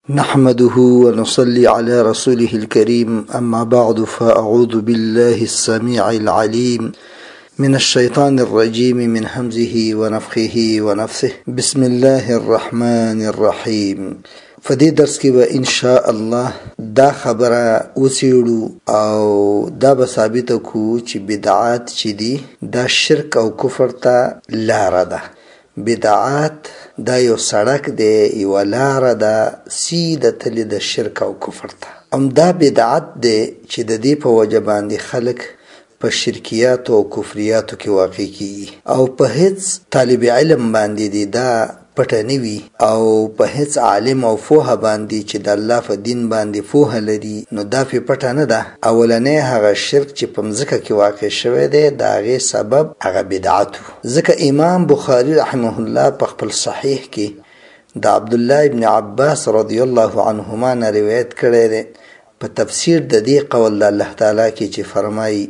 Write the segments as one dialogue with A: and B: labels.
A: نحمده ونصلي على رسوله الكريم أما بعد فأعوذ بالله السميع العليم من الشيطان الرجيم من همزه ونفخه ونفثه بسم الله الرحمن الرحيم. فدې درس کې به ان شاء الله دا خبره وڅېړو او دا به ثابته کو چې بدعات چې دي دا شرک او کفر ته لاره ده. بدعات دا یو سړک دی، یو لاره ده سیده تللی د شرک او کفر ته. دا بدعت دی چې د دې په وجه باندې خلک په شرکیاتو او کفریاتو کې واقع کیږي او په هیڅ طالب علم باندې دی دا پټه نه وي او په هیڅ عالم او فوه باندې چې د الله په دین باندې فوه لري نو دا په پټه نه ده. اولنې هغه شرک چې په مځکه کې واقع شوی دی د هغې سبب هغه بدعت و. ځکه امام بخاري رحمه الله په خپل صحیح کې د عبدالله ابن عباس رضی الله عنهما نه روایت کړی دی په تفسیر د دې قول د الله تعالی کې چې فرمایي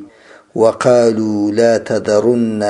A: وقالوا لا تذرن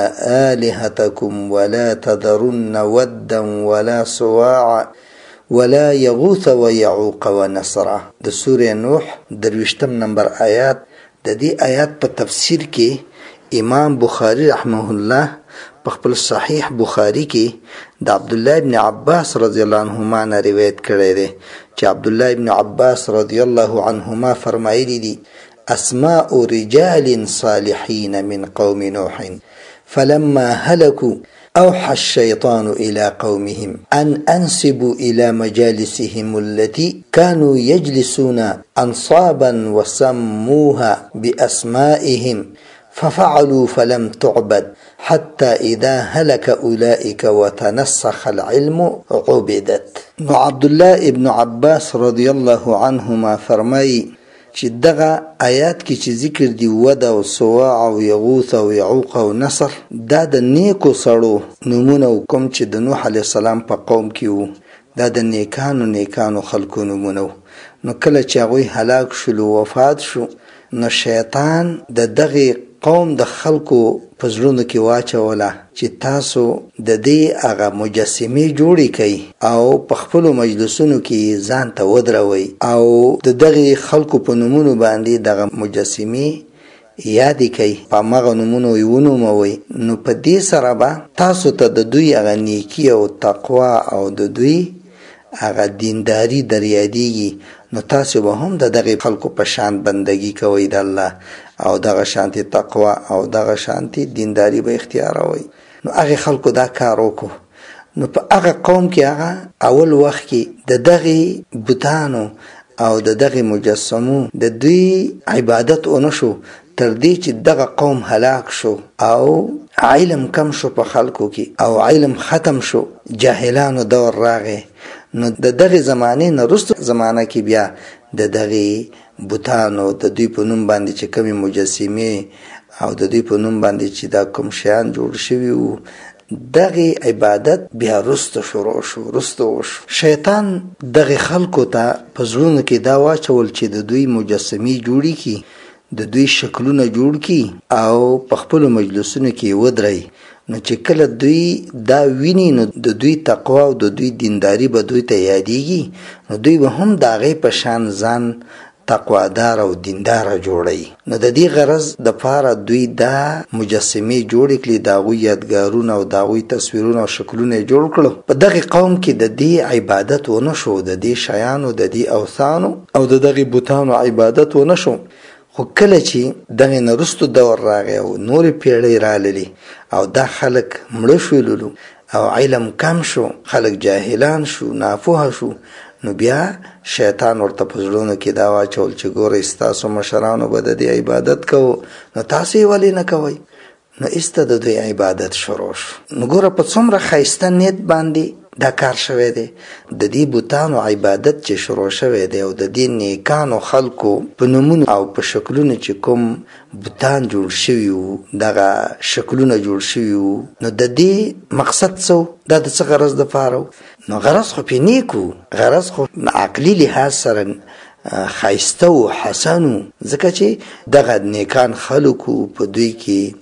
A: آلهتكم ولا تذرن ودا ولا سواعا ولا يغوث ويعوق ونسرا. د سوره نوح 23 نمبر آیات. د دې آیات په تفسیر کې امام بخاري رحمه الله په خپل صحیح بخاري کې د عبدالله ابن عباس رضی الله عنهما نه روایت کړی دی چې عبدالله ابن عباس رضی الله عنهما فرمایلی دي أسماء رجال صالحين من قوم نوح فلما هلكوا أوحى الشيطان إلى قومهم أن أنسبوا إلى مجالسهم التي كانوا يجلسون أنصابا وسموها بأسمائهم ففعلوا فلم تعبد حتى إذا هلك أولئك وتنسخ العلم عبدت. عبد الله ابن عباس رضي الله عنهما فرمای چې دغه آیات کې چې ذکر دی ود او سواع او یغوث او یعوق او نصر دا د نیکو سړو نمونه کوم چې د نوح علیه السلام په قوم کې وو. دا د نیکانو خلکو نمونه. نو کله چې هغوی هلاک شول وفات شو نو شیطان د دغه قوم د خلکو په زړونو کې واچوله چې تاسو د دې هغه مجسمې جوړې کړئ او په خپلو مجلسونو کې ځان ته ودروئ او د دغې خلکو په نومونو باندې دغه مجسمې یادې کړئ، په همغه نومونو یې ونوموئ. نو په دې سره به تاسو ته د دوی هغه نیکي او تقوا او د دوی هغه دینداري در یادېږي. نو تاسو به هم د دغې خلکو په شان بندګي کوئ د الله او دغه شانتي تقوا او دغه شانتي دینداري به اختیاروئ. نو هغې خلکو دا کار وکړو. نو په هغه قوم کې هغه اول وخت کې د دغې بوتانو او د دغې مجسمو د دوی عبادت ونه شو تر دې چې دغه قوم هلاک شو او علم کم شو په خلکو کې او علم ختم شو، جاهلانو دور راغی. نو د دغې زمانې نه وروسته زمانه کې بیا د دغې بوتانو د دوی په نوم باندې چې کمې مجسمې او د دوی په نوم باندې چې دا کوم شیان جوړ شوي وو دغې عبادت بیا وروسته شروع شو. وروسته وشو شیطان دغې خلکو ته په زړونو کې دا واچول چې د دوی مجسمې جوړې کړي، د دوی شکلونه جوړ کړي او په خپلو مجلسونو کې ودرئ. نو چې کله دوی دا ویني نو د دوی تقوا او د دوی دینداري به دوی ته یادېږي، نو دوی به هم د هغې په شان ځان تقوادار او دینداره جوړوي. نو د دې غرض دپاره دوی دا مجسمې جوړې کړي، د هغوی یادګارونه او د هغوی تصویرونه او شکلونه یې جوړ کړل. په دغې قوم کې د دې عبادت ونه شو، د دې شیانو د دې اوثانو او د دغې بوتانو عبادت ونه شو. خو کله چې دغې نه وروستو دور راغی او نورې پیړۍ راللې او دا خلک مړه شولو او علم کم شو، خلک جاهلان شو، ناپوهه شو، نو بیا شیطان ورته په زړونو کې دا واچول چې ګورئ ستاسو مشرانو به د دې عبادت کوو نو تاسو یې ولې نه کوئ؟ نو ایسته د دوی عبادت شروع شو. نو ګوره په څومره ښایسته نیت باندې دا کار شوی دی. د دې بوتانو عبادت چې شروع شوی دی او د دې نیکانو خلکو په نومونو او په شکلونو چې کوم بوتان جوړ شوي وو دغه شکلونه جوړ شوي وو نو د دې مقصد څه و؟ دا د څه غرض دپاره و؟ نو غرض خو پې نیک و، غرض خو عقلي لحاظ سره ښایسته و، حسن و، ځکه چې دغه نیکان خلکو په دوی کې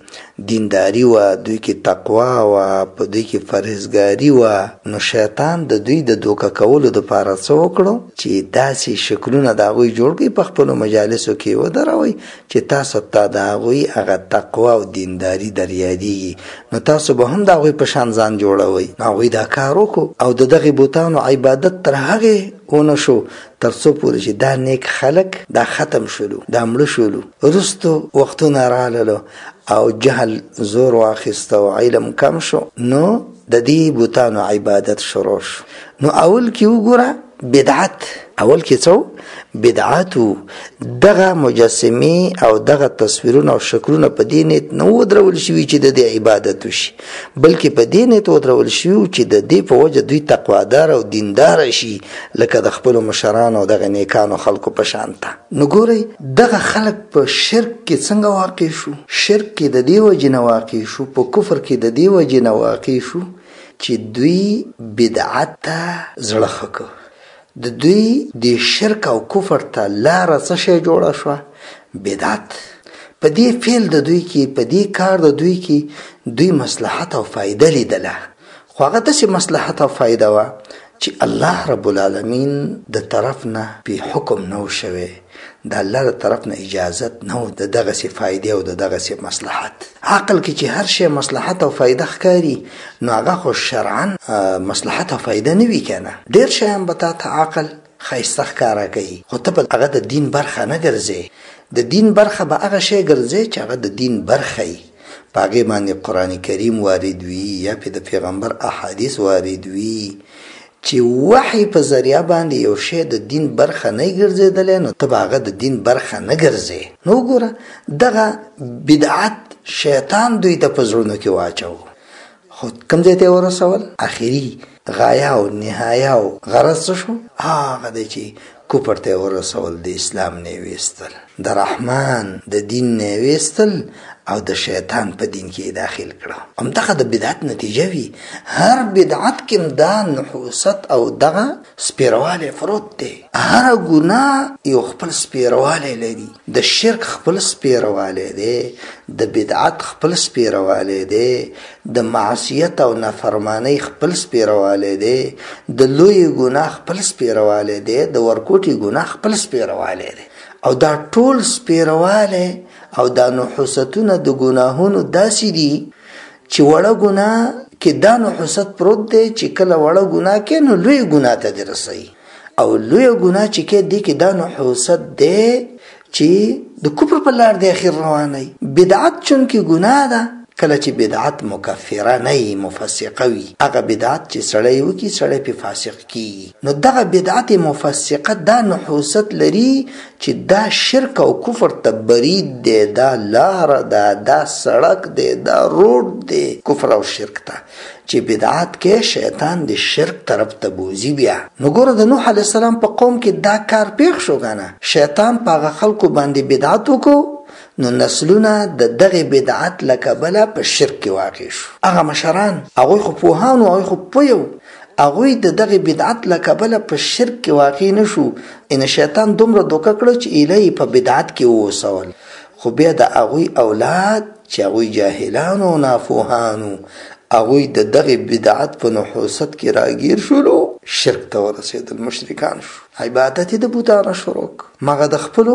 A: دینداری و دوی کې تقوا و په دوی کې پرهیزګاری و نو شیطان د دوی د دوکه کولو دپاره څه وکړو چې داسې شکلونه د هغوی جوړ کړي په خپلو مجالسو کې ودروئ چې تاسو ته د هغوی هغه تقوا او دینداری در یادېږي نو تاسو به هم د هغوی په شان ځان جوړوئ. هغوی دا کار وکړو او د دغې بوتانو عبادت تر هغې ونه شو تر څو پورې چې دا نیک خلک دا ختم شولو، دا مړه شولو. وروستو وختونه راللو او جهل زور واخیسته او علم کم شو، نو د دې بوتانو عبادت شروع شو. نو اول کې وګوره بدعت، اول کې څو بدعاتو دغه مجسمه او دغه تصویرونه او شکلونه په دې نیت نه ودرول شوي چې د دې عبادت وشي، بلکې په دې نیت ودرول شوي چې د دې په وجه دوی تقوادار او دیندار شي لکه د خپلو مشرانو او دغه نیکانو خلکو په شان ته. نو ګورئ دغه خلک په شرک کې څنګه واقع شو، شرک کې د دې وجې نه واقع شو، په کفر کې د دې وجې نه واقع شو چې دوی بدعت ته زړه ښه کړ. د دوی د شرک او کفر ته لاره څه شی جوړه شوه؟ بدعت. په دې فعل د دوی کې، په دې کار د دوی کې دوی مصلحت او فایده لیدله، خو هغه داسې مصلحت او فایده وه چې الله رب العالمین د طرف نه په حکم نه و شوی، د الله د طرف نه اجازت نه و د دغسې فایدې او د دغسې مصلحت. عقل کې چې هر شی مصلحت او فایده ښکاري نو هغه خو شرعا مصلحت او فایده نه وي که نه. ډېر شیان به تا ته عقل ښایسته ښکاره کوي، خو ته به هغه د دین برخه نه ګرځې. د دین برخه به هغه شی ګرځې چې هغه د دین برخه وي، په هغې باندې قرآن کریم وارد وي یا پې د پیغمبر احادیث وارد وي چې وحی په ذریعه باندې یو شی د دین برخه نه ګرځېدلی نو ته به هغه د دین برخه نه ګرځې. نو وګوره دغه بدعت شیطان دوی ته په زړونو کې واچو، خو کوم ځای ته یې ورسول؟ آخري غایه او نهایه او غرض څه شو؟ هغه دی چې کفر ته یې ورسول، د اسلام نه یې ویستل، د رحمان د دین نه یې ویستل او د شیطان په دین کې داخل کړه. همدغه د بدعت نتیجه وي. هر بدعت کې دا نحوست او دغه سپیروالی فروت دی. هر ګناه یو خپل سپیروالی لري. د شرک خپل سپیروالی دی، د بدعت خپل سپیروالی دی، د معصیت او نافرمانی خپل سپیروالی دی، د لوی ګناه خپل سپیروالی دی، د ورکوټي ګناه خپل سپیروالی دی. او دا ټول سپیروالی او دا نحوستونه د ګناهونو داسې دي چې وړه ګناه کې دا نحوست پروت دی چې کله وړه ګناه کې نو لوی ګناه ته دې رسوي، او لوی ګناه چې کې دی کې دا نحوست دی چې د کفر په لار دی اخر روانوي. بدعت چونکې ګناه ده، کله چې بدعت مکفره نه وي، مفسقه وي، هغه بدعت چې سړی وکړي سړی پې فاسق کیږي. نو دغه بدعت مفسقه دا نحوست لري چې دا شرک او کفر ته برید دی، دا لاره ده، دا سړک دی، دا روډ دی کفر او شرک ته، چې بدعت کې شیطان د شرک طرف ته بوزي. بیا نو ګوره د نوح علیه السلام په قوم کې دا کار پیښ شو کنه، شیطان په هغه خلکو باندې بدعت وکړو، نو نسلونه د دغه بدعت له کبله په شرک کې واقع شو. هغه مشران هغوی خو پوهان و، هغوی خو پوه، هغوی د دغه بدعت له کبله په شرک کې واقع نه شو. ان شیطان دومره دوکه کړه چې ایله په بدعت کې ووسول، خو بیا د هغوی اولاد چې هغوی جاهلان او ناپوهان، هغوی د دغه بدعت په نحوست کې راګیر شولو، شرک ته ورسېدل، مشرکان شو، عبادت د بوتانو شروع. مغه د خپلو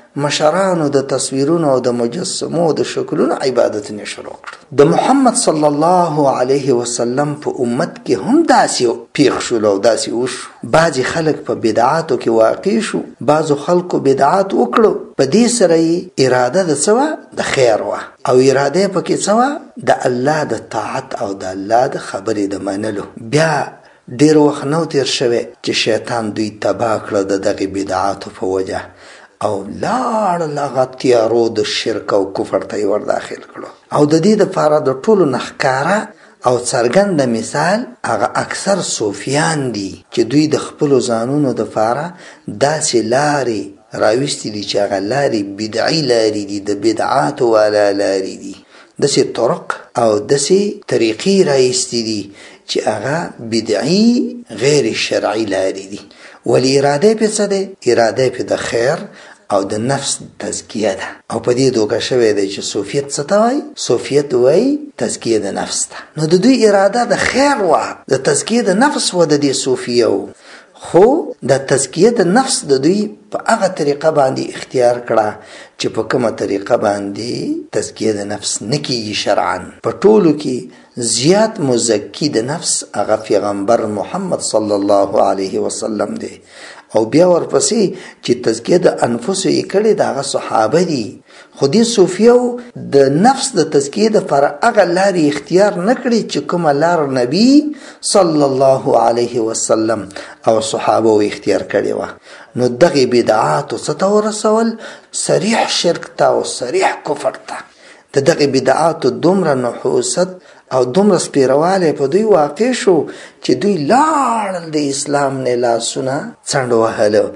A: مشرانو د تصویرونو او د مجسمو او د شکلونو عبادتونه شروع کړ. د محمد صلی الله علیه وسلم په امت کې هم داسې پیښ شول او داسې وشو. بعضې خلک په بدعاتو کې واقع شو، بعضو خلکو بدعات وکړو، په دې سره یې اراده د څه وه؟ د خیر وه، او اراده یې پکې څه وه؟ د الله د طاعت او د الله د خبرې د منلو. بیا ډېر وخت نو تېر شوی چې شیطان دوی تباه کړه د دغې بدعاتو په وجه، او لاړ هغه تیارو د شرک او کفر ته یې ور داخل کړو. او د دې دپاره د ټولو نه ښکاره او څرګنده مثال هغه اکثر صوفیان دي چې دوی د خپلو ځانونو دپاره داسې لارې راویستې دي چې هغه لارې بدعي لارې دي، د بدعاتو والا لارې دي، داسې طرق او داسې طریقې راایستې دي چې هغه بدعي غیر شرعي لارې دي. ولی اراده پې څه دی؟ اراده پې د خیر او د نفس تزکیه ده. او په دې دوکه شوی دی چې صوفیت څه ته وایي؟ صوفیت وایي تزکیه د نفس ته. نو د دوی اراده د خیر وه، د تزکیه د نفس و د دې صوفیه و، خو د تزکیه د نفس د دوی په هغه طریقه باندې اختیار کړه چې په کومه طریقه باندې تزکیه د نفس نه کیږي شرعاً. په ټولو کې زیات مزکی د نفس هغه پیغمبر محمد صلی الله علیه وسلم دی، او بیا ورپسې چې تزکیه د انفسو یې کړې د هغه صحابه دي. خو دې صوفیو د نفس د تزکیه دپاره هغه لارې اختیار نه کړې چې کومه لار نبی صلی الله علیه وسلم او صحابه اختیار کړې وه. نو دغې بدعاتو څه ته ورسول؟ صریح شرک ته او صریح کفر ته. د دغې بدعاتو دومره نحوست او دومره سپیروالی په دوی واقع شو چې دوی لاړل د اسلام نه لاسونه څنډ وهله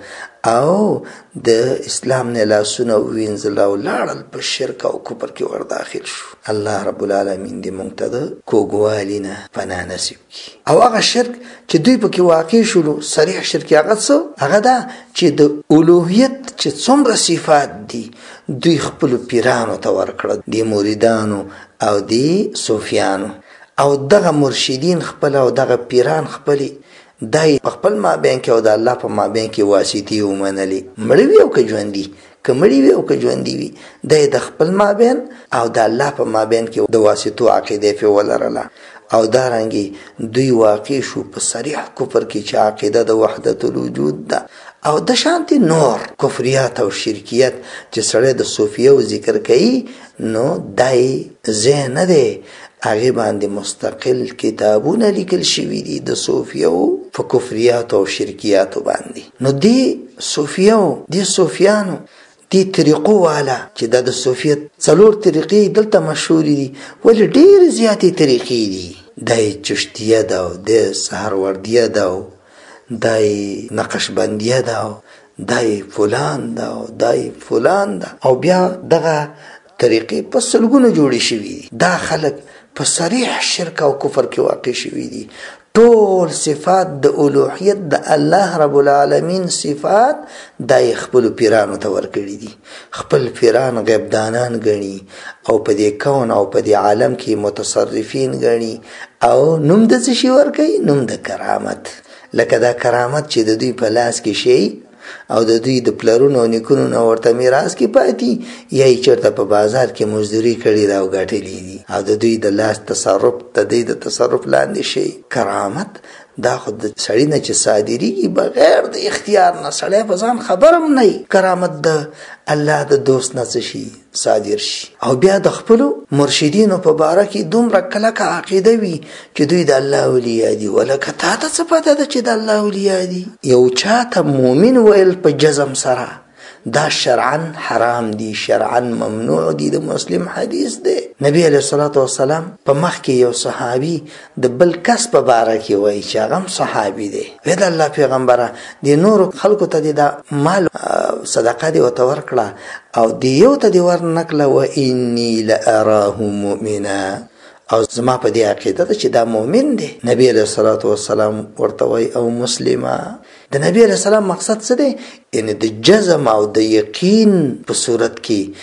A: او د اسلام نه لاسونه ووینځل او لاړل په شرک او کفر کې ور داخل شو. الله رب العالمین دې موږ ته د کوږوالي نه پناه نصیب کړي. او هغه شرک چې دوی پکې واقع شولو، صریح شرک هغه څه؟ هغه دا چې د الوهیت چې څومره صفات دي دوی خپلو پیرانو ته ورکړه، دې مریدانو او دې صوفیانو. او دغه مرشدین خپل او دغه پیران خپلې دای په خپل مابین کې او د الله په مابین کې واسطې ومنلې، مړه وي او که ژوندي، که مړي وي او که ژوندي وي، دی د خپل مابین او د الله په مابین کې د واسطو عقیده پې ولرله. او دارنګې دوی واقع شو په صریح کفر کې چې عقیده د وحدت الوجود ده. او د شانتي نور کفریات او شرکیات چې سړی د صوفیو ذکر کوي، نو دای ځای نه دی، هغې باندې مستقل کتابونه لیکل شوي دي د صوفیو په کفریاتو او شرکیاتو باندې. نو دې صوفیو، دې صوفیانو، دې طریقو والا چې دا د صوفیت 4 طریقې دلته مشهورې دي، ولې ډېرې زیاتې طریقې دي. دای چشتیه ده او د سهروردیه ده او دای نقشبندیه ده او دای فلان ده او دای فلان ده، او بیا دغه طریقې په سلګونو جوړې شوي دي. دا خلک په صریح شرک او کفر کې واقع شوي دي. ټول صفات د الوهیت د الله رب العالمین صفات دای خپل پیرانو ته ورکړي دي. خپل پیران غیب دانان ګڼي او په دې کون او په دې عالم کې متصرفین ګڼي، او نوم د څه شي ورکوي؟ نوم د کرامت. لکه دا کرامت چې د دوی په لاس کې شي او د دوی د پلرونو او نیکونو نه ورته میراث کې پاتې، یا یې چېرته په بازار کې مزدوري کړې ده او ګټلې دي، او د دوی د لاس تصرف د دوی د تصرف لاندې شي. کرامت دا خو د سړي نه چې صادریږي بغیر د اختیار نه، سړی په ځان خبر هم نه وي، کرامت د الله د دوست نه څه شي؟ صادر شي. او بیا د خپلو مرشدینو په باره کې دومره کلکه عقیده وي چې دوی د الله اولیاء دي. ولکه تا ته څه پته ده چې د الله اولیاء دي؟ یو چاته مؤمن ویل په جزم سره دا شرعاً حرام دي، شرعاً ممنوع دي. د مسلم حدیث دی، نبی علیہ الصلوۃ والسلام په مخ کې یو صحابي د بل کس په باره کې وایي چې هغه هم صحابي دی، وی د الله پیغمبره د نورو خلکو ته دې دا مال صدقه دې ورته ورکړه او د یو ته دې ورنکړه، و انی لاراه مؤمنا، او زما په دې عقیده ده چې دا مؤمن دی. نبی علیہ الصلوۃ والسلام ورته وایي او مسلمه. د نبی علیہ السلام مقصد څه دی؟ یعنی د جزم او د یقین په صورت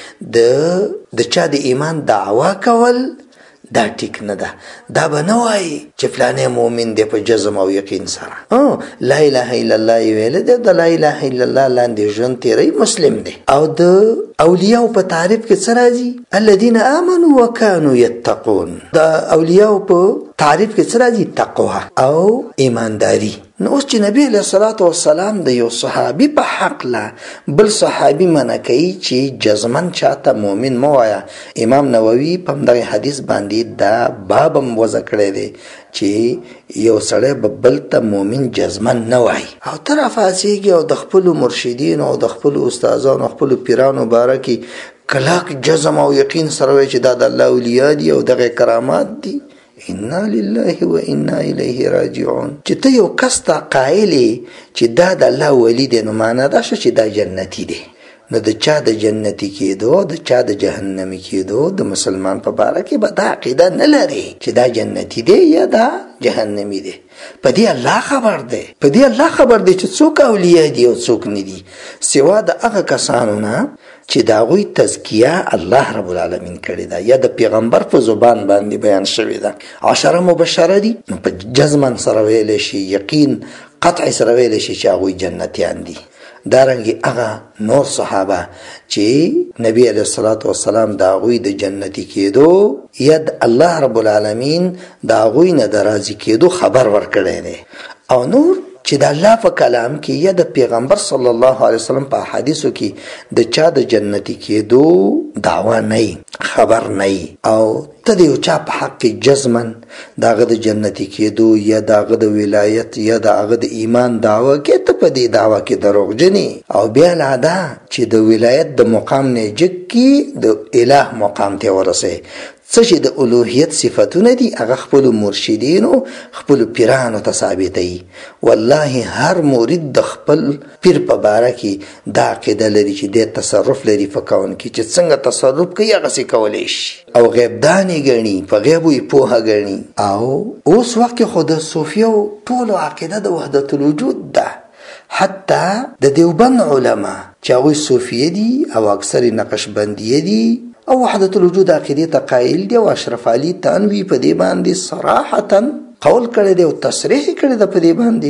A: کې د چا د ایمان دعوا کول دا ټیک نه ده. دا به نه وایي چې فلانی مؤمن دی په جزم او یقین سره. لا اله الا الله یې ویلی دی، د لا اله الا الله لاندې ژوند تیری مسلم دی. او د اولیاء په تعریف کې څه راځي؟ الذین آمنوا وکانوا یتقون. د اولیاء په تعریف کې څه راځي؟ تقوا او ایمانداری. نو اوس چې نبی علیہ الصلوۃ والسلام د یو صحابي په حق لا بل صحابي منع کوي چې جزمن چاته مؤمن مه وایه، امام نووي په همدغه حدیث باندې دا باب هم وضع کړی دی چې یو سړی به بل ته مؤمن جزمن نه وایي. او ته راپاڅېږي او د خپلو مرشدینو او د خپلو استادانو خپلو پیرانو باره کې کلک جزم او یقین سره وایي چې دا د الله اولیاء دي او دغه کرامات دي. انا لله و انا الیه راجعون. چې ته یو کس ته قایلې چې دا د الله ولی دی، نو معنا دا شو چې دا جنتی دی. نو د چا د جنتی کېدو د چا د جهنمی کېدو د مسلمان په باره کې به دا عقیده نه لري چې دا جنتی دی یا دا جهنمی دی. په دې الله خبر دی، په دې الله خبر دی چې څوک اولیاء دي او څوک نه دي، سوا د هغه کسانو نه چې د هغوی تزکیه الله رب العالمین کړې ده یا د پیغمبر په زبان باندې بیان شوې ده. 10 مبشره دي، نو په جزمن سره ویلی شي، یقین قطع سره ویلی شي چې هغوی جنتیان دي. دارنګه هغه نور صحابه چې نبی علیه الصلاة والسلام دا هغوی د جنتی کېدو یا د الله رب العالمین دا هغوی نه د راضي کېدو خبر ورکړی دی، او نور چې د الله په کلام کې یا د پیغمبر صلی الله علیه وسلم په حدیثو کې د چا د جنتی کېدو دعوا نه خبر نه، او ته د یو چا په حق کې جزمن داغه د جنتی کېدو یا داغه د ولایت یا داغه د ایمان دعوا کې، ته په دې دعوا کې دروغجنې او بیا لا ده چې د ولایت د مقام نه جګ کې د الہ مقام ته ورسې. څه چې د الوهیت صفاتونه دي هغه خپل مرشدینو خپل پیرانو ته ثابتوي. والله هر مرید د خپل پیر په باره کې دا عقیده لري چې د تصرف لري په کون کې، چې څنګه تصرف کوي هغه څه کولی شي، او غیب دانی ګڼي، په غیبو یې پوهه ګڼي. او اوس وخت کې خو د صوفیو ټولو عقیده د وحدت الوجود ده. حتی د دیوبند علما چې هغوی صوفیه دي او اکثر نقشبندیه دي او وحدت الوجود عقیدې ته قایل دي، او اشرف علي تنوی په دې باندې صراحتا قول کړی دی او تصریح کړی دی په دې باندې.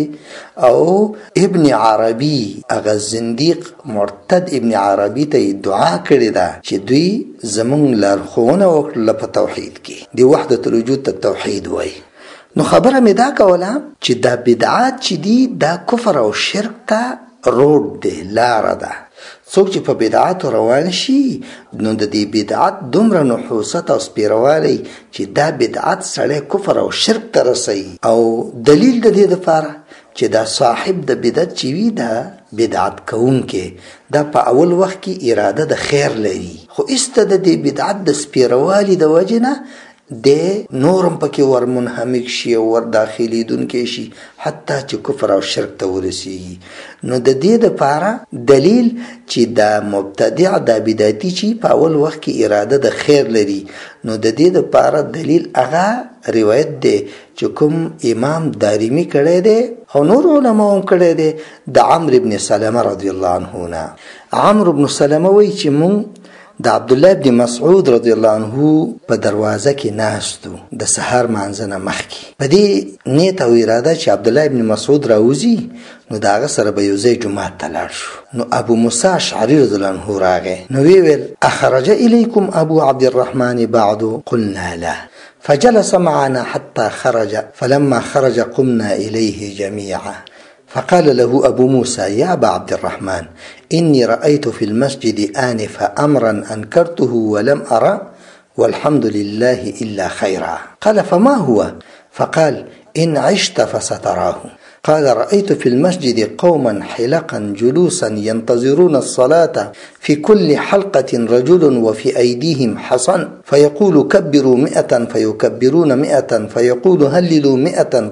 A: او ابن عربي هغه زنديق مرتد ابن عربي ته دعا کړی ده چې دوی زمونږ لارښوونه وکړله په توحید کې، د وحدت الوجود ته توحید وایي. نو خبره مې دا کوله چې دا بدعات چې دي دا کفر او شرک ته روډ دی، لاره ده. څوک چې په بدعاتو روان شي نو د دې بدعت دومره نحوست او سپیروالی چې دا بدعت سړی کفر او شرک ته رسوي. او دلیل د دې دپاره چې دا صاحب د بدعت چې وي دا بدعت کوونکی دا په اول وخت کې اراده د خیر لري، خو ایسته د دې بدعت د سپیروالي د وجې نه د نورم پکې ورمنهمک شي او ور داخلیدونکی شي حتی چې کفر او شرک ته ورسیږي. نو د دې دپاره دلیل چې دا مبتدع دا بدعتي چې په اول وخت کې اراده د خیر لري، نو د دې دپاره دلیل هغه روایت دی چې کوم امام دارمی کړی دی او نور علما هم کړی دی د عمرو بن سلمه رضی الله عنه نه. عمرو بن سلمه وایي چې مونږ د عبد الله بن مسعود رضی الله عنه په دروازه کې ناستو د سحر مانځنه مخکې، په دې نیت او اراده چې عبد الله بن مسعود راوځي نو د هغه سره به یو ځای جومات ته لاړ شو. نو ابو موسی اشعري رضی الله عنه راغی، نو ویل اخرج الیکم ابو عبد الرحمن بعد؟ قلنا لا، فجلس معنا حتى خرج، فلما خرج قمنا إليه جميعا، فقال له أبو موسى يا أبا عبد الرحمن إني رأيت في المسجد آنفا أمرا أنكرته ولم أرى والحمد لله إلا خيرا. قال فما هو؟ فقال إن عشت فستراه. قال رأيت في المسجد قوما حلقا جلوسا ينتظرون الصلاة، في كل حلقة رجل وفي أيديهم حصن، فيقول كبروا 100 فيكبرون 100، فيقول هللوا 100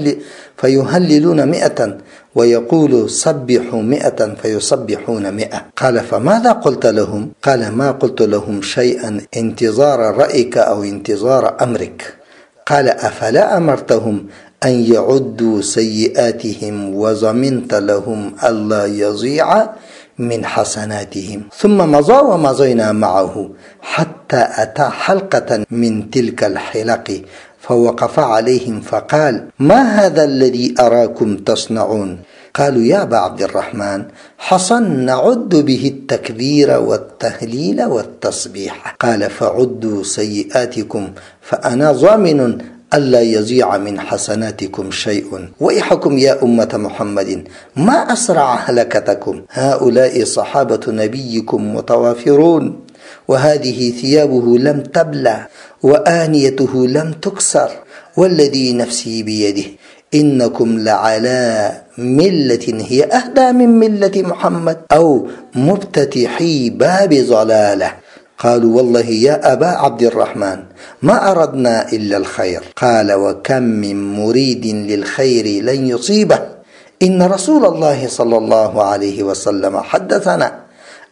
A: فيهللون 100، ويقول سبحوا 100 فيسبحون 100. قال فماذا قلت لهم؟ قال ما قلت لهم شيئا انتظار رأيك أو انتظار أمرك. قال أفلا أمرتهم أن يعدوا سيئاتهم وضمنت لهم ألا يضيع من حسناتهم؟ ثم مضى ومضينا معه حتى أتى حلقة من تلك الحلق فوقف عليهم فقال ما هذا الذي أراكم تصنعون؟ قالوا يا أبا عبد الرحمن حصن نعد به التكبير والتهليل والتصبيح. قال فعدوا سيئاتكم فأنا ضامن ألا يضيع من حسناتكم شيء. ويحكم يا أمة محمد ما أسرع هلكتكم، هؤلاء صحابة نبيكم متوافرون، وهذه ثيابه لم تبلى وآنيته لم تكسر، والذي نفسي بيده إنكم لعلى ملة هي أهدى من ملة محمد أو مفتتحي باب ضلالة. قالوا والله يا أبا عبد الرحمن ما أردنا إلا الخير. قال وكم من مريد للخير لن يصيبه، إن رسول الله صلى الله عليه وسلم حدثنا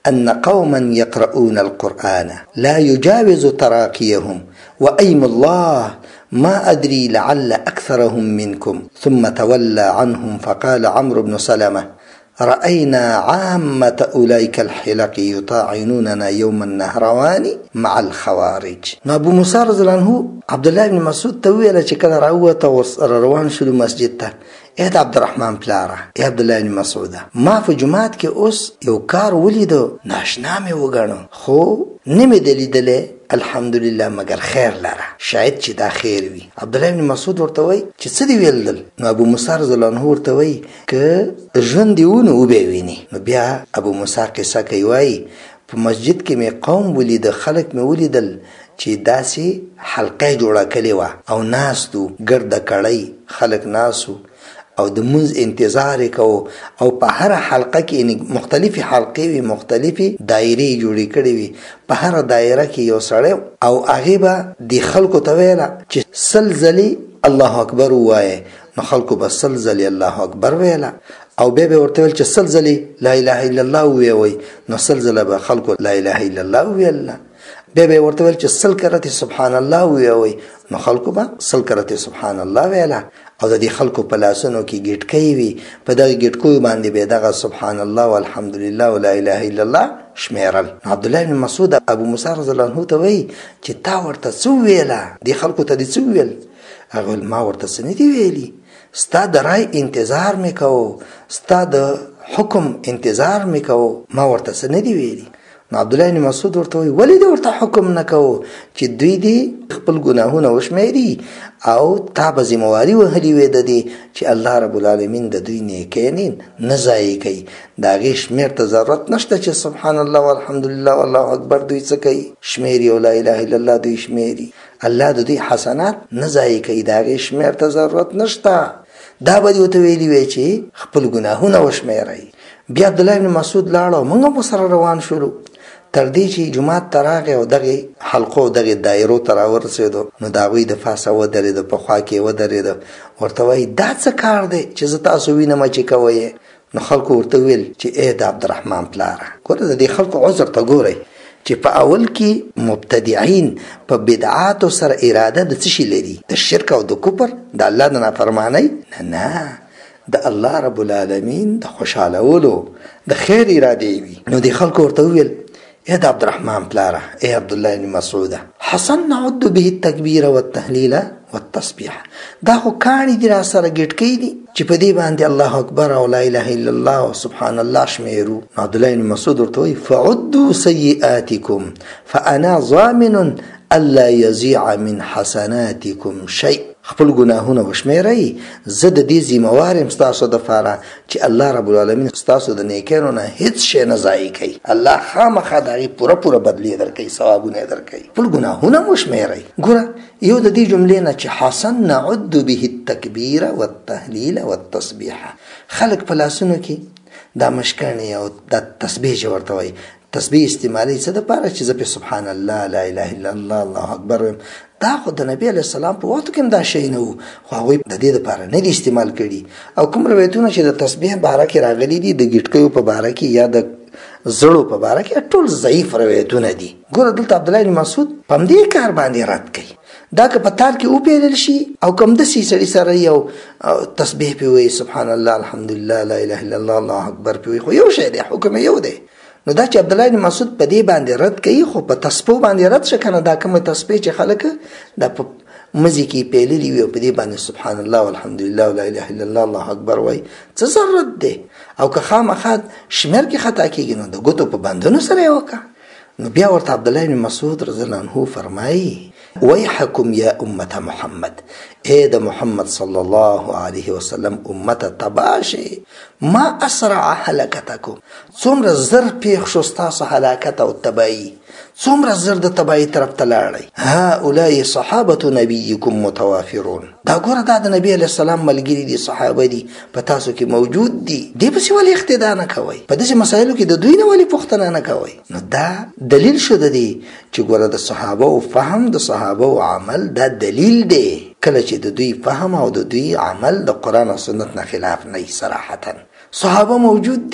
A: أن قوما يقرؤون القرآن لا يجاوز تراقيهم وأيم الله ما أدري لعل أكثرهم منكم ثم تولى عنهم فقال عمرو بن سلمة رأينا عامة أولئك الحلق يطاعنوننا يوم النهروان مع الخوارج. ابو موسی رضی الله عنه عبد الله بن مسعود ته ویل چې کله راووته روان شول مسجد ته، اې د عبدالرحمن پلاره، اې عبد الله بن مسعود، ما په جماعت کې اوس یو کار ولیدو، ناشنا مې وګڼو خو نه مې لیدلی، الحمدلله مگر خیر لره، شاید چې دا خیر وي. عبد الله بن مسعود ورته وای چې څه دی ویل؟ نو ابو موسی رضی الله عنه ورته وای که ژوند دی ونه وبې ویني. نو بیا ابو موسی قصه کوي، وای په مسجد کې مې قوم ولید، خلک مې ولیدل چې داسې حلقه جوړه کړې وه او ناستو ګرده کړی خلک ناسو او د منځ انتظار کو، او په هر حلقه کې مختلفي حلقې وي، مختلفي دایرې جوړې کړې وي، په هر دایره کې یو سړی او هغه به د خلکو ته ویله چې سلزلې الله اکبر وایي، نو خلکو به سلزلې الله اکبر ویله، او بیا به ورته ویل چې سلزلې لا اله الا الله ویوي، نو سلزله به خلکو لا اله الا الله ویل، بیا به ورته ویل چې سل کرته سبحان الله ویوي، نو خلکو به سل کرته سبحان الله ویله، او د دې خلکو په لاسونو کې ګټکۍ وي، په دغه ګټکیو باندې به دغه سبحان الله والحمدلله ولا اله الا الله شمیرل. عبد الله بن مسعود ابو موسی رضی الله عنه ته وایي چې تا ورته څه ویله، دې خلکو ته دې څه ویل؟ هغه ما ورته څه نه دي ویلي، ستا د رای انتظار مې کوو، ستا د حکم انتظار مې کوو، ما ورته څه نه دي ویلي. نو عبد الله بن مسعود ورته وایي ولې دې ورته حکم نه کوو چې دوی دې خپل ګناهونه وشمیري او تا به ذمہواري وهلې وې د دې چې الله رب العالمین د دوی نیکۍ نه ضایع کوي، د هغې شمېر ته ضرورت نشته چې سبحان الله والحمدلله والله اکبر دوی څه کوي شمیري، او لا اله الا الله دوی شمیري، الله د دوی حسنات نه ضایع کوي، د هغې شمېر ته ضرورت نشته. دا به دې ورته ویلي وی چې خپل ګناهونه وشمیرئ. بیا عبدالله بن مسعود لاړ او موږ هم ورسره روان شولو تر دې چې جومات ته راغی او دغې حلقو دغې دایرو ته راورسېدو، نو د هغوی د پاسه ودرېده، په خوا کې ودرېده، ورته وایي دا څه کار دی چې زه تاسو وینم چې کوئ؟ نو خلکو ورته ویل چې ای د عبدالرحمن پلاره، ګوره د دې خلکو عذر ته ګورئ چې په اول کې مبتدعين په بدعاتو سره اراده د څه شي لري؟ د شرک او د کفر، د الله د نافرمانۍ نه، د الله رب العالمین د خوشحالولو د خیر اراده وي. نو د خلکو ورته ویل اے د عبدالرحمن پلاره، اے عبدالله بن مسعود، حسن نعد به التکبیر والتهلیل والتسبیح، دا خو کاڼي دي را سره ګټکۍ دي چې په دې باندې الله اکبر او لا اله الا الله او سبحان الله شمیرو. عبدالله بن مسعود ورته وایي فعدوا سیئاتکم فانا ضامن الا یضیع من حسناتکم شیء، خپل ګناهونه وشمیرئ، زه د دې ذمہوار یم ستاسو دپاره چې الله رب العالمین ستاسو د نیکیانو نه هیڅ شی نه ضایع کوي، الله خامخا د هغې پوره پوره بدلې درکوي، ثوابونه یې درکوي، خپل ګناهونه وشمیرئ. ګوره یو د دې جملې نه چې حسن نعد به التکبیر والتهلیل والتسبیح، خلک په لاسونو کې دا مشکڼې او دا تسبیح چې ورته وایي، تسبیح استعمالي څه دپاره چې زه پې سبحان الله لا اله الا الله الله اکبر ویم، دا خو د نبی علیه السلام په وختو کې هم دا شی نه و، خو هغوی د دې دپاره نه دي استعمال کړي. او کوم روایتونه چې د تسبیح باره کې راغلي دي د ګټکیو په باره کې یا د زړو په باره کې ټول ضعیف روایتونه دي. ګوره دلته عبدالله بن مسعود په همدې کار باندې رد کوي، دا که په تال کې وپیرل شي او کوم داسې سړي سره یو تسبیح پې وایي سبحان الله الحمدلله لا اله الا الله الله اکبر پې وایي، خو یو شی دی، حکم یو دی. نو دا چې عبدالله بن مسعود په دې باندې رد کوي، خو په تسبیح باندې رد شه کنه، دا کومه تسبیح چې خلک دا په مزي کې پیللي وي او په دې باندې سبحان الله والحمدلله ولا اله الا الله الله اکبر وایي، څه ضرورت دی؟ او که خامخا شمېر کې خطا کېږي نو د ګوتو په بندونو سره یې وکړه. نو بیا ورته عبدالله بن مسعود رضی الله عنه فرمایي ویحکم یا امت محمد، اے د محمد صلی الله علیه وسلم امت تباشه، ما اسرع هلاکتکم، څومره زر پیښ شو ستاسو هلاکت او تباهي، څومره زر د تباهي طرف ته لاړئ. هؤلاء صحابة نبیکم متوافرون، دا ګوره دا د نبی علیه السلام ملګري دي، صحابه دي، په تاسو کې موجود دي، دې پسې ولې اقتدا نه کوئ؟ په داسې مسایلو کې د دوی نه ولې پوښتنه نه کوئ؟ نو دا دلیل شو د دې چې ګوره د صحابه او فهم، د صحابه او عمل دا دلیل دی. کله چې د دوی فهم او د دوی عمل د قرآن او سنت نه خلاف نه صراحتا، صحابه موجود دي،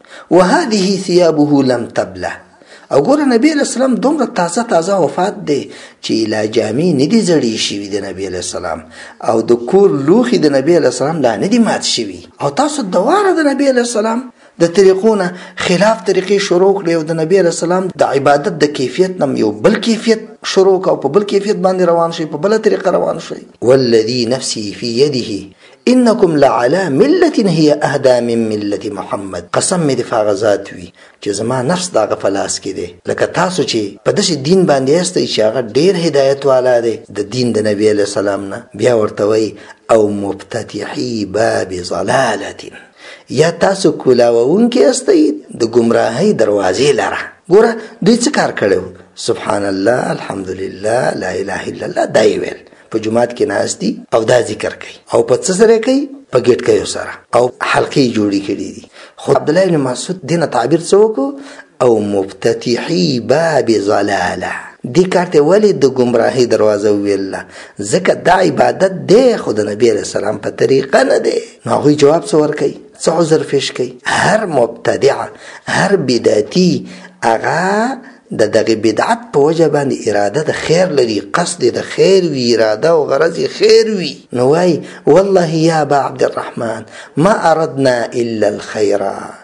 A: وهذه ثيابه لم تبله. او ګوره نبی علیہ السلام دومره تازه وفات دی چې لا جامې نه دي زړې شوي د نبی علیہ السلام، او د کور لوښي د نبی علیہ السلام لا نه دي مات شوي. او تاسو دواره د نبی علیہ السلام د طریقونه خلاف طریقې شروع کړې او د نبی علیہ السلام د عبادت د کیفیت نم یو بل کیفیت شروع او په بل کیفیت باندې روان شي، په بل طریقه روان شي. والذي نفسي في يده انکم لعلى ملة هي اهدى من ملة محمد. قسم می د فغزات وی چې زما نفس دا غفلاس کې دی، لکه تاسو چې په داسې دین باندې یاستئ چې هغه ډیر هدایت والا دی د دین د نبی علیہ السلام نه. بیا ورته وی او مفتتحی باب ضلالة، یا تاسو کولاوونکي یاستئ د گمراهۍ دروازې لره. ګوره دوی څه کار کړو؟ سبحان الله، الحمدلله، لا اله الا الله دا یې ویل. په جماعت کې ناست دي او دا ذکر کوي، او په څه سره کوي؟ په ګټکیو سره، او حلقې جوړې کړي دي. خو عبدالله بن مسعود دینه تعبیر څه وکړو؟ او مفتتحی باب ضلاله. دې کار ته ولې د ګمراهۍ دروازه وویله؟ ځکه دا عبادت دی خو د نبی علیه السلام په طریقه نه دی. نو هغوی جواب څه ورکوي؟ څه عذر پیش کوي؟ هر مبتدع، هر بدعتي هغه د دغه بدعت په وجه باندې اراده د خیر لري، قصد د خیر وی، اراده او غرض خیر وی. نو وای والله یا ابا عبد الرحمن ما اردنا الا الخير.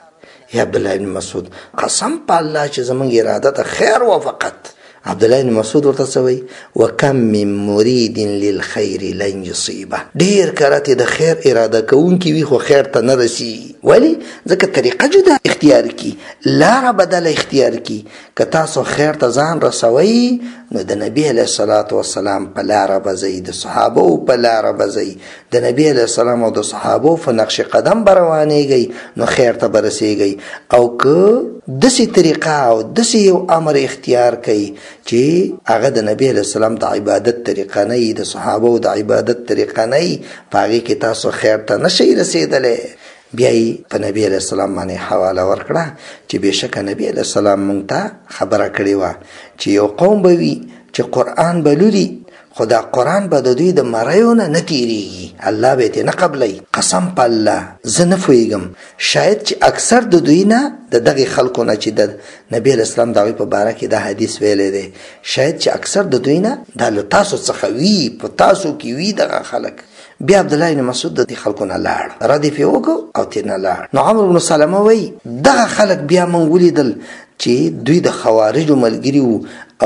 A: یا عبدالله بن مسعود قسم په الله چې زمونږ اراده د خیر و فقط. عبدالله بن مسعود ورته سوی وکم من مرید للخير لن يصيبه. ډیر کرته د خیر اراده کوونکی وي خو خیر ته نه رسی. ولی؟ ځکه طریقه جدا اختیار کی، لاره بدل اختیار کی. که تاسو خیر ته ځان رسوي نو د نبی علیه الصلاة والسلام په لاره بځئ، د صحابو په لاره بځئ، د نبی علیه السلام او د صحابو په نقش قدم به روانېږئ نو خیر ته به رسېږئ. او که داسې طریقه او داسې یو امر اختیار کوي چې هغه د نبی علیه السلام د عبادت طریقه نه وي، د صحابو د عبادت طریقه نه وي، په هغې کې تاسو خیر ته نشئ رسېدلی. بیا یې په نبی علیه السلام باندې حواله ورکړه چې بېشکه نبی علیه السلام موږ ته خبره کړې وه چې یو قوم به وي چې قرآن به لولي خو دا قرآن به د دوی د مریو نه تېرېږي، الله به یې نه قبلوي. قسم په الله زه نه پوهېږم، شاید چې اکثر د دوی نه د دغې خلکو نه چې د نبي علیه السلام د هغوی په باره کې دا حدیث ویلی دی، شاید چې اکثر د دوی نه دا له تاسو څخه وي، په تاسو کې وي دغه خلک. بیا عبدالله بن مسعود د دې خلکو نه لاړ، ردیف یې وکړو او ترې نه لاړ. نو عمرو بن سلمه وایي دغه خلک بیا موږ ولیدل چې دوی د خوارجو ملګري وو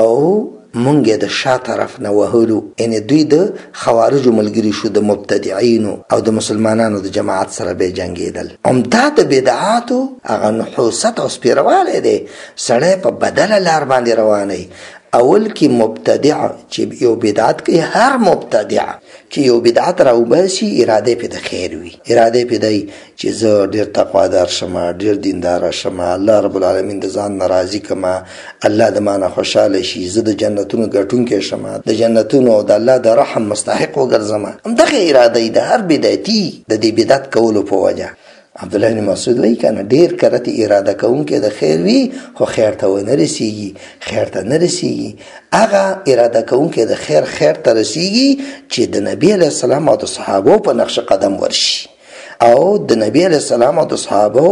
A: او مونږ یې د شا طرف نه وهلو، یعنې دوی د خوارجو ملګري شو، د مبتدعینو او د مسلمانانو د جماعت سره به جنګېدل. عمده د بدعاتو هغه نحوست او سپېروالی دی، سړی په بدله لار باندې روانی. اول کې مبتدع چې یو بدعت کوي، هر مبتدع چې یو بدعت راوباسي اراده پې د خیر وي، اراده پې دی چې زه ډېر تقوادار شمه، ډېر دینداره شمه، الله رب العالمین د ځان نه راضي کړمه، الله د ما نه خوشحاله شي، زه د جنتونو ګټونکی شمه، د جنتونو او د الله د رحم مستحق وګرځمه. همدغه اراده یې د هر بدعتي د دې بدعت کولو په وجه. عبدالله بن مسعود وایي که نه ډېر کرته اراده کوونکی د خیر وي خو خیر ته ونه رسېږي، خیر ته نه رسېږي. هغه اراده کوونکی د خیر ته رسېږي چې د نبي علیه السلام او د صحابو په نقش قدم ورشي او د نبي علیه السلام او د صحابو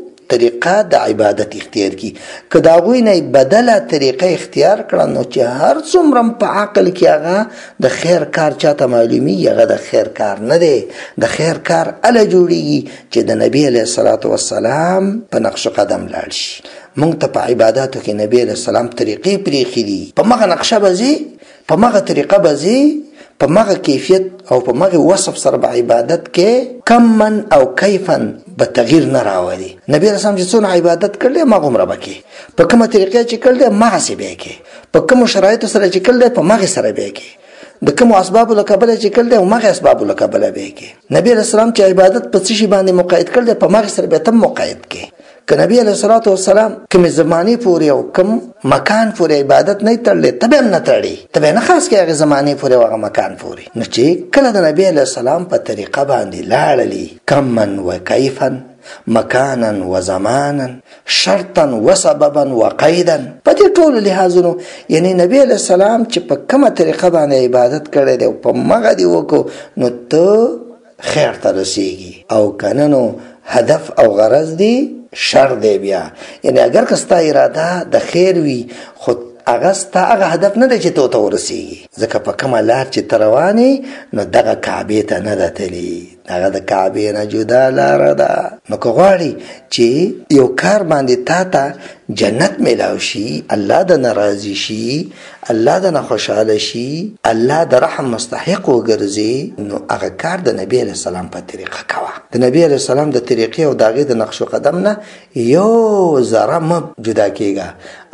A: طریقه د عبادت اختیار کی. که د هغوی نه بدله طریقه اختیار کړه نو چې هر څومره په عقل کې هغه د خیر کار چاته معلومیږي، هغه د خیر کار نه دی. د خیر کار هله جوړیږي چې د نبي علیه الصلاة والسلام په نقش قدم لاړ شي. موږ ته په عباداتو کې نبي علیه السلام طریقې پرېښي دي، په مغه نقشه به ځي، په مغه طریقه به ځي، په مغه کیفیت او په مغه وصف سره به عبادت کې کمن او کیفن به تغییر نه راولي. نبی علیه السلام چې څونه عبادت کړلی مغه عمره به کې، په کومه طریقه چې کړلی مغسې به یې کې، په کومو شرایطو سره چې کړلی په مغې سره به یې کې، د کومو اسبابو له کبله چې کړلی او مغې اسبابو له کبله به یې کې. نبی علیه السلام چې عبادت په څه شي باندې مقید کړلی په مغې سره به یې تم مقید کې. که نبی علیه الصلاة والسلام کومې زمانې پورې او کوم مکان پورې عبادت نه تړلی ته به هم نه تړي، ته به یې نه خاص کړې هغې زمانې پورې او هغه مکان پورې. نو چې کله د نبی علیه السلام په طریقه باندې لاړلي، کمن و کیفن، مکانا و زمانا، شرطا و سببا و قیدا، په دې ټولو لحاظونو یعنی نبی علیه السلام چې په کومه طریقه باندې عبادت کړی دی او په مغه دې وکړو نو ته خیر ته رسېږي، او که نه نو هدف او غرض دی شر دی بیا. یعنی اگر که ستا اراده د خیر وي خو هغه ستا هغه هدف نه دی چې ته ورسېږي، ځکه په کومه لار چې ته روان یې نو دغه کعبې ته نه ده تللي، هغه د کعبې نه جدا لاره ده. نو که غواړي چې یو کار باندې تا ته جنت میلاو شي، الله د ناراضي شي، الله د نه خوشحاله شي، الله د رحم مستحق وګرځي، نو هغه کار د نبی علیه السلام په طریقه کوه. د نبی علیه السلام د طریقې او د هغې د نقش و قدم نه یو ذره مه جدا کېږه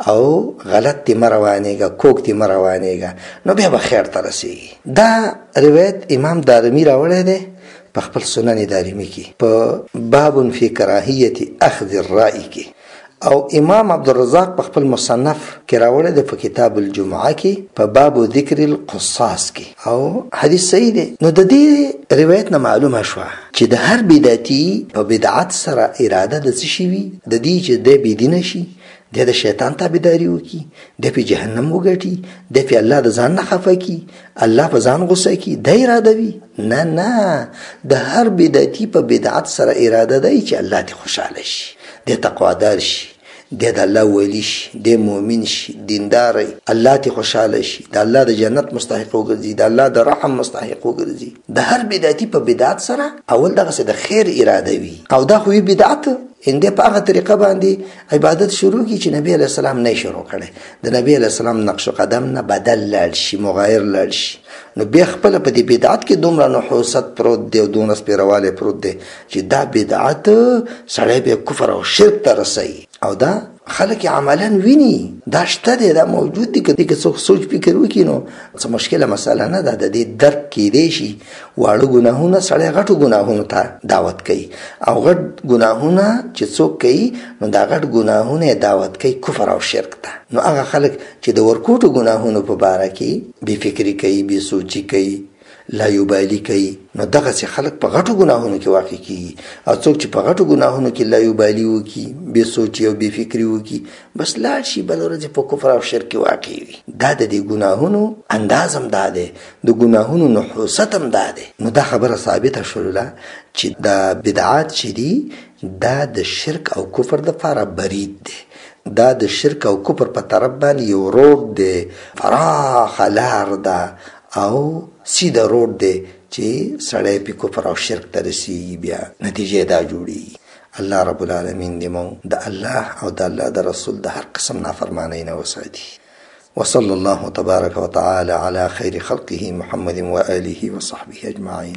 A: او غلط دې مه روانېږه، کوږ دې مه روانېږه، نو بیا به خیر ته رسېږي. دا روایت امام دارمي راوړی دی په خپل سنن دارمي کې په باب فی کراهیت اخذ الرأی کې، او امام عبدالرزاق په خپل مصنف کې راوړی دی په کتاب الجمعه کې په باب ذکر القصاص کې، او حدیث صحیح دی. نو د دې روایت نه معلومه شوه چې د هر بدعتي په بدعت سره اراده د څه شي وي، د دې چې دی بېدینه شي، د شیطان تابعداري وکړي، د په جهنم وګټي، د په الله د ځان نه خفه کړي، الله په ځان غصه کړي، د اراده وي. نه د هر بدعتي په بدعت سره اراده دی چې الله دې خوشحاله شي، د تقوادار شي، د الله ولی شي، د مؤمن شي، دیندار الله ته خوشاله شي، د الله د جنت مستحق وګرځي، د الله د رحم مستحق وګرځي. د هر بدعتي په بدعت سره اول دغه څه د خیر اراده وي، او دا خو بدعت اندې په هغه طریقه باندې عبادت شروع کی چې نبی علیہ السلام نه شروع کړي، د نبی علیہ السلام نقش قدم نه بدل لاړ شي، مغایر لاړ شي، نو بیا خپل په دې بدعت کې دومره نحوست پروت دی او دومره سپیرواله پروت دی چې دا بدعت سړی به کفر او شرک ته رسوي، او دا خلک عملا ویني، دا شته دی، دا موجود دی. که څوک سوچ فکر وکړي نو څه مشکله مسله نه ده، د دې درک کیدی شي. واړه ګناهونه سړی غټو ګناهونو ته دعوت کوي، او غټ ګناهونه چې څوک کوي نو دا غټ ګناهونه دعوت کوي کفر او شرک ته. نو هغه خلک چې د ورکوټو ګناهونو په باره کې بې فکري کوي، بې سوچي کوي، لا یبالی کوي، نو دغه سي خلک په غټو ګناهونو کې واقع کیږي. او څوک چې په غټو ګناهونو کې لا یبالی وکي، بې سوچي او بې فکري وکي، بس لاړ شي بل ورځ په کفر او شرک واقع وي. دا د دې ګناهونو انداز هم دا دی، د ګناهونو نحوست هم دا دی. نو دا خبره ثابته شوله چې دا بدعات چې دي دا د شرک او کفر دپاره برید دی، دا د شرک او کفر په طرف باندې یو روډ دی، پراخه لار ده او سیده روډ دی چې سړی په کفر او شرک ته رسېږي، بیا نتیجه دا جوړېږي. الله رب العالمین دې مو د الله او د الله د رسول د هر قسم نافرمانۍ نه وساتي. وصلى الله تبارك وتعالى على خير خلقه محمد وآله وصحبه أجمعين.